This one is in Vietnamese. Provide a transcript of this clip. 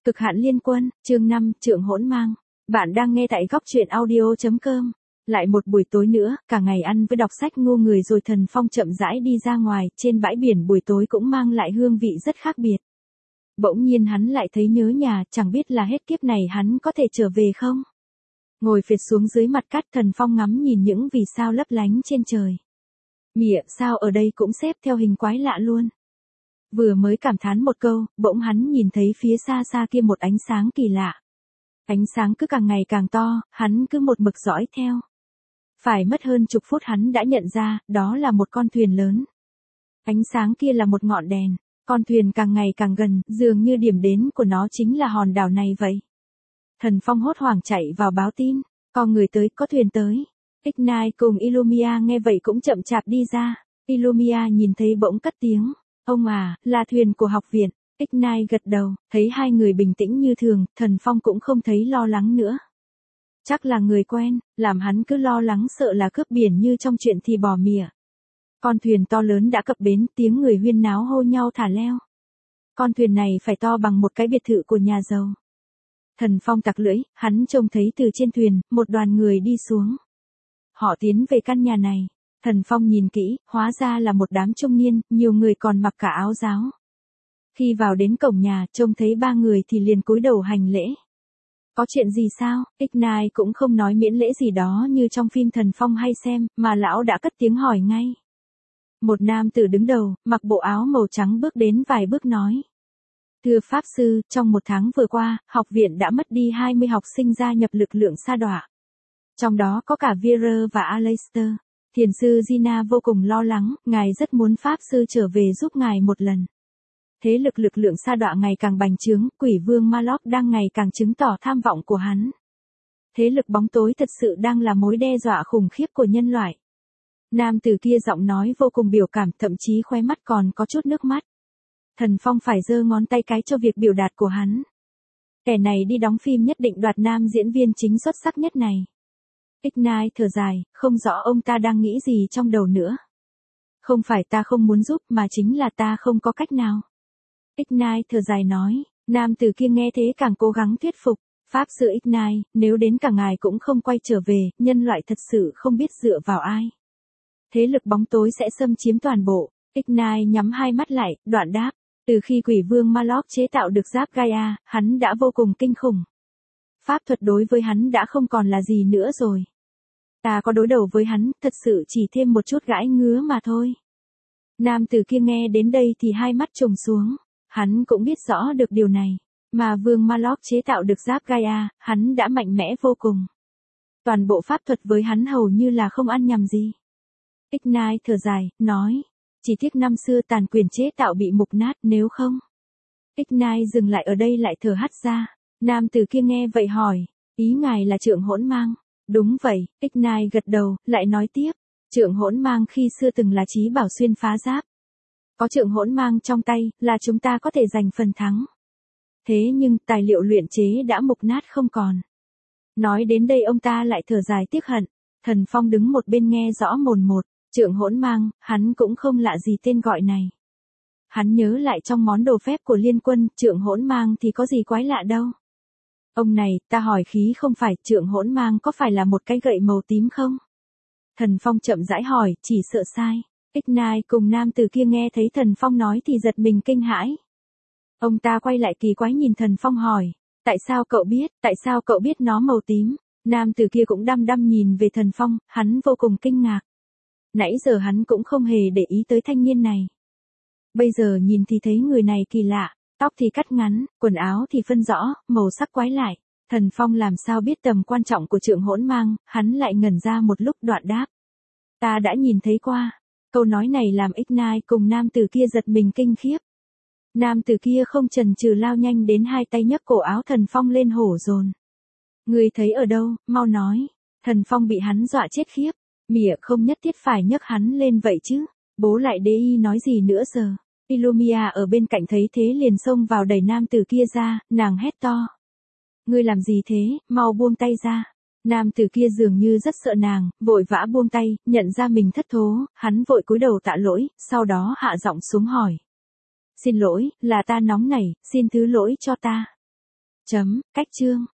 Cực hạn liên quân, chương 5, trượng hỗn mang. Bạn đang nghe tại góc truyện audio.com. Lại một buổi tối nữa, cả ngày ăn với đọc sách ngu người rồi Thần Phong chậm rãi đi ra ngoài, trên bãi biển buổi tối cũng mang lại hương vị rất khác biệt. Bỗng nhiên hắn lại thấy nhớ nhà, chẳng biết là hết kiếp này hắn có thể trở về không? Ngồi phịch xuống dưới mặt cát, Thần Phong ngắm nhìn những vì sao lấp lánh trên trời. Mịa, sao ở đây cũng xếp theo hình quái lạ luôn. Vừa mới cảm thán một câu, bỗng hắn nhìn thấy phía xa xa kia một ánh sáng kỳ lạ. Ánh sáng cứ càng ngày càng to, hắn cứ một mực dõi theo. Phải mất hơn chục phút hắn đã nhận ra, đó là một con thuyền lớn. Ánh sáng kia là một ngọn đèn, con thuyền càng ngày càng gần, dường như điểm đến của nó chính là hòn đảo này vậy. Thần Phong hốt hoảng chạy vào báo tin, có người tới, có thuyền tới. Ignite cùng Illumia nghe vậy cũng chậm chạp đi ra. Illumia nhìn thấy bỗng cất tiếng. Ông à, là thuyền của học viện. Ignite gật đầu, thấy hai người bình tĩnh như thường, Thần Phong cũng không thấy lo lắng nữa. Chắc là người quen, làm hắn cứ lo lắng sợ là cướp biển như trong chuyện thì bỏ mỉa. Con thuyền to lớn đã cập bến, tiếng người huyên náo hô nhau thả leo. Con thuyền này phải to bằng một cái biệt thự của nhà giàu. Thần Phong tặc lưỡi, hắn trông thấy từ trên thuyền, một đoàn người đi xuống. Họ tiến về căn nhà này. Thần Phong nhìn kỹ, hóa ra là một đám trung niên, nhiều người còn mặc cả áo giáo. Khi vào đến cổng nhà, trông thấy ba người thì liền cúi đầu hành lễ. Có chuyện gì sao? Ignite cũng không nói miễn lễ gì đó như trong phim Thần Phong hay xem, mà lão đã cất tiếng hỏi ngay. Một nam tử đứng đầu, mặc bộ áo màu trắng bước đến vài bước nói. Thưa Pháp Sư, trong một tháng vừa qua, học viện đã mất đi 20 học sinh gia nhập lực lượng sa đọa. Trong đó có cả Vera và Aleister. Thiền sư Gina vô cùng lo lắng, ngài rất muốn Pháp Sư trở về giúp ngài một lần. Thế lực lực lượng sa đọa ngày càng bành trướng, quỷ vương Malok đang ngày càng chứng tỏ tham vọng của hắn. Thế lực bóng tối thật sự đang là mối đe dọa khủng khiếp của nhân loại. Nam tử kia giọng nói vô cùng biểu cảm, thậm chí khóe mắt còn có chút nước mắt. Thần Phong phải giơ ngón tay cái cho việc biểu đạt của hắn. Kẻ này đi đóng phim nhất định đoạt nam diễn viên chính xuất sắc nhất này. Ignite thở dài, không rõ ông ta đang nghĩ gì trong đầu nữa. Không phải ta không muốn giúp mà chính là ta không có cách nào. Ignite thở dài nói, nam tử kia nghe thế càng cố gắng thuyết phục. Pháp Sư Ignite, nếu đến cả ngài cũng không quay trở về, nhân loại thật sự không biết dựa vào ai. Thế lực bóng tối sẽ xâm chiếm toàn bộ. Ignite nhắm hai mắt lại, đoạn đáp. Từ khi quỷ vương Malok chế tạo được giáp Gaia, hắn đã vô cùng kinh khủng. Pháp thuật đối với hắn đã không còn là gì nữa rồi. Ta có đối đầu với hắn, thật sự chỉ thêm một chút gãi ngứa mà thôi. Nam tử kia nghe đến đây thì hai mắt trùng xuống. Hắn cũng biết rõ được điều này. Mà vương Malok chế tạo được giáp Gaia, hắn đã mạnh mẽ vô cùng. Toàn bộ pháp thuật với hắn hầu như là không ăn nhầm gì. Ignite thở dài, nói. Chỉ tiếc năm xưa tàn quyền chế tạo bị mục nát, nếu không. Ignite dừng lại ở đây lại thở hắt ra. Nam tử kia nghe vậy hỏi. Ý ngài là trượng hỗn mang. Đúng vậy, Ignite gật đầu, lại nói tiếp. Trượng hỗn mang khi xưa từng là chí bảo xuyên phá giáp. Có trượng hỗn mang trong tay, là chúng ta có thể giành phần thắng. Thế nhưng, tài liệu luyện chế đã mục nát không còn. Nói đến đây ông ta lại thở dài tiếc hận. Thần Phong đứng một bên nghe rõ mồn một. Trượng hỗn mang, hắn cũng không lạ gì tên gọi này. Hắn nhớ lại trong món đồ phép của liên quân, trượng hỗn mang thì có gì quái lạ đâu. Ông này, ta hỏi khí không phải, trượng hỗn mang có phải là một cái gậy màu tím không? Thần Phong chậm rãi hỏi, chỉ sợ sai. Ignite cùng nam tử kia nghe thấy Thần Phong nói thì giật mình kinh hãi. Ông ta quay lại kỳ quái nhìn Thần Phong hỏi, tại sao cậu biết nó màu tím? Nam tử kia cũng đăm đăm nhìn về Thần Phong, hắn vô cùng kinh ngạc. Nãy giờ hắn cũng không hề để ý tới thanh niên này. Bây giờ nhìn thì thấy người này kỳ lạ, tóc thì cắt ngắn, quần áo thì phân rõ, màu sắc quái lại. Thần Phong làm sao biết tầm quan trọng của trượng hỗn mang, hắn lại ngẩn ra một lúc đoạn đáp. Ta đã nhìn thấy qua. Câu nói này làm Ignite cùng nam tử kia giật mình kinh khiếp. Nam tử kia không chần chừ lao nhanh đến hai tay nhấc cổ áo Thần Phong lên hổ dồn. Người thấy ở đâu, mau nói. Thần Phong bị hắn dọa chết khiếp. Mỉa không nhất thiết phải nhấc hắn lên vậy chứ. Bố lại đế y nói gì nữa giờ. Illumia ở bên cạnh thấy thế liền xông vào đẩy nam tử kia ra, nàng hét to. Ngươi làm gì thế, mau buông tay ra. Nam tử kia dường như rất sợ nàng, vội vã buông tay, nhận ra mình thất thố, hắn vội cúi đầu tạ lỗi, sau đó hạ giọng xuống hỏi. Xin lỗi, là ta nóng nảy, xin thứ lỗi cho ta. Cách chương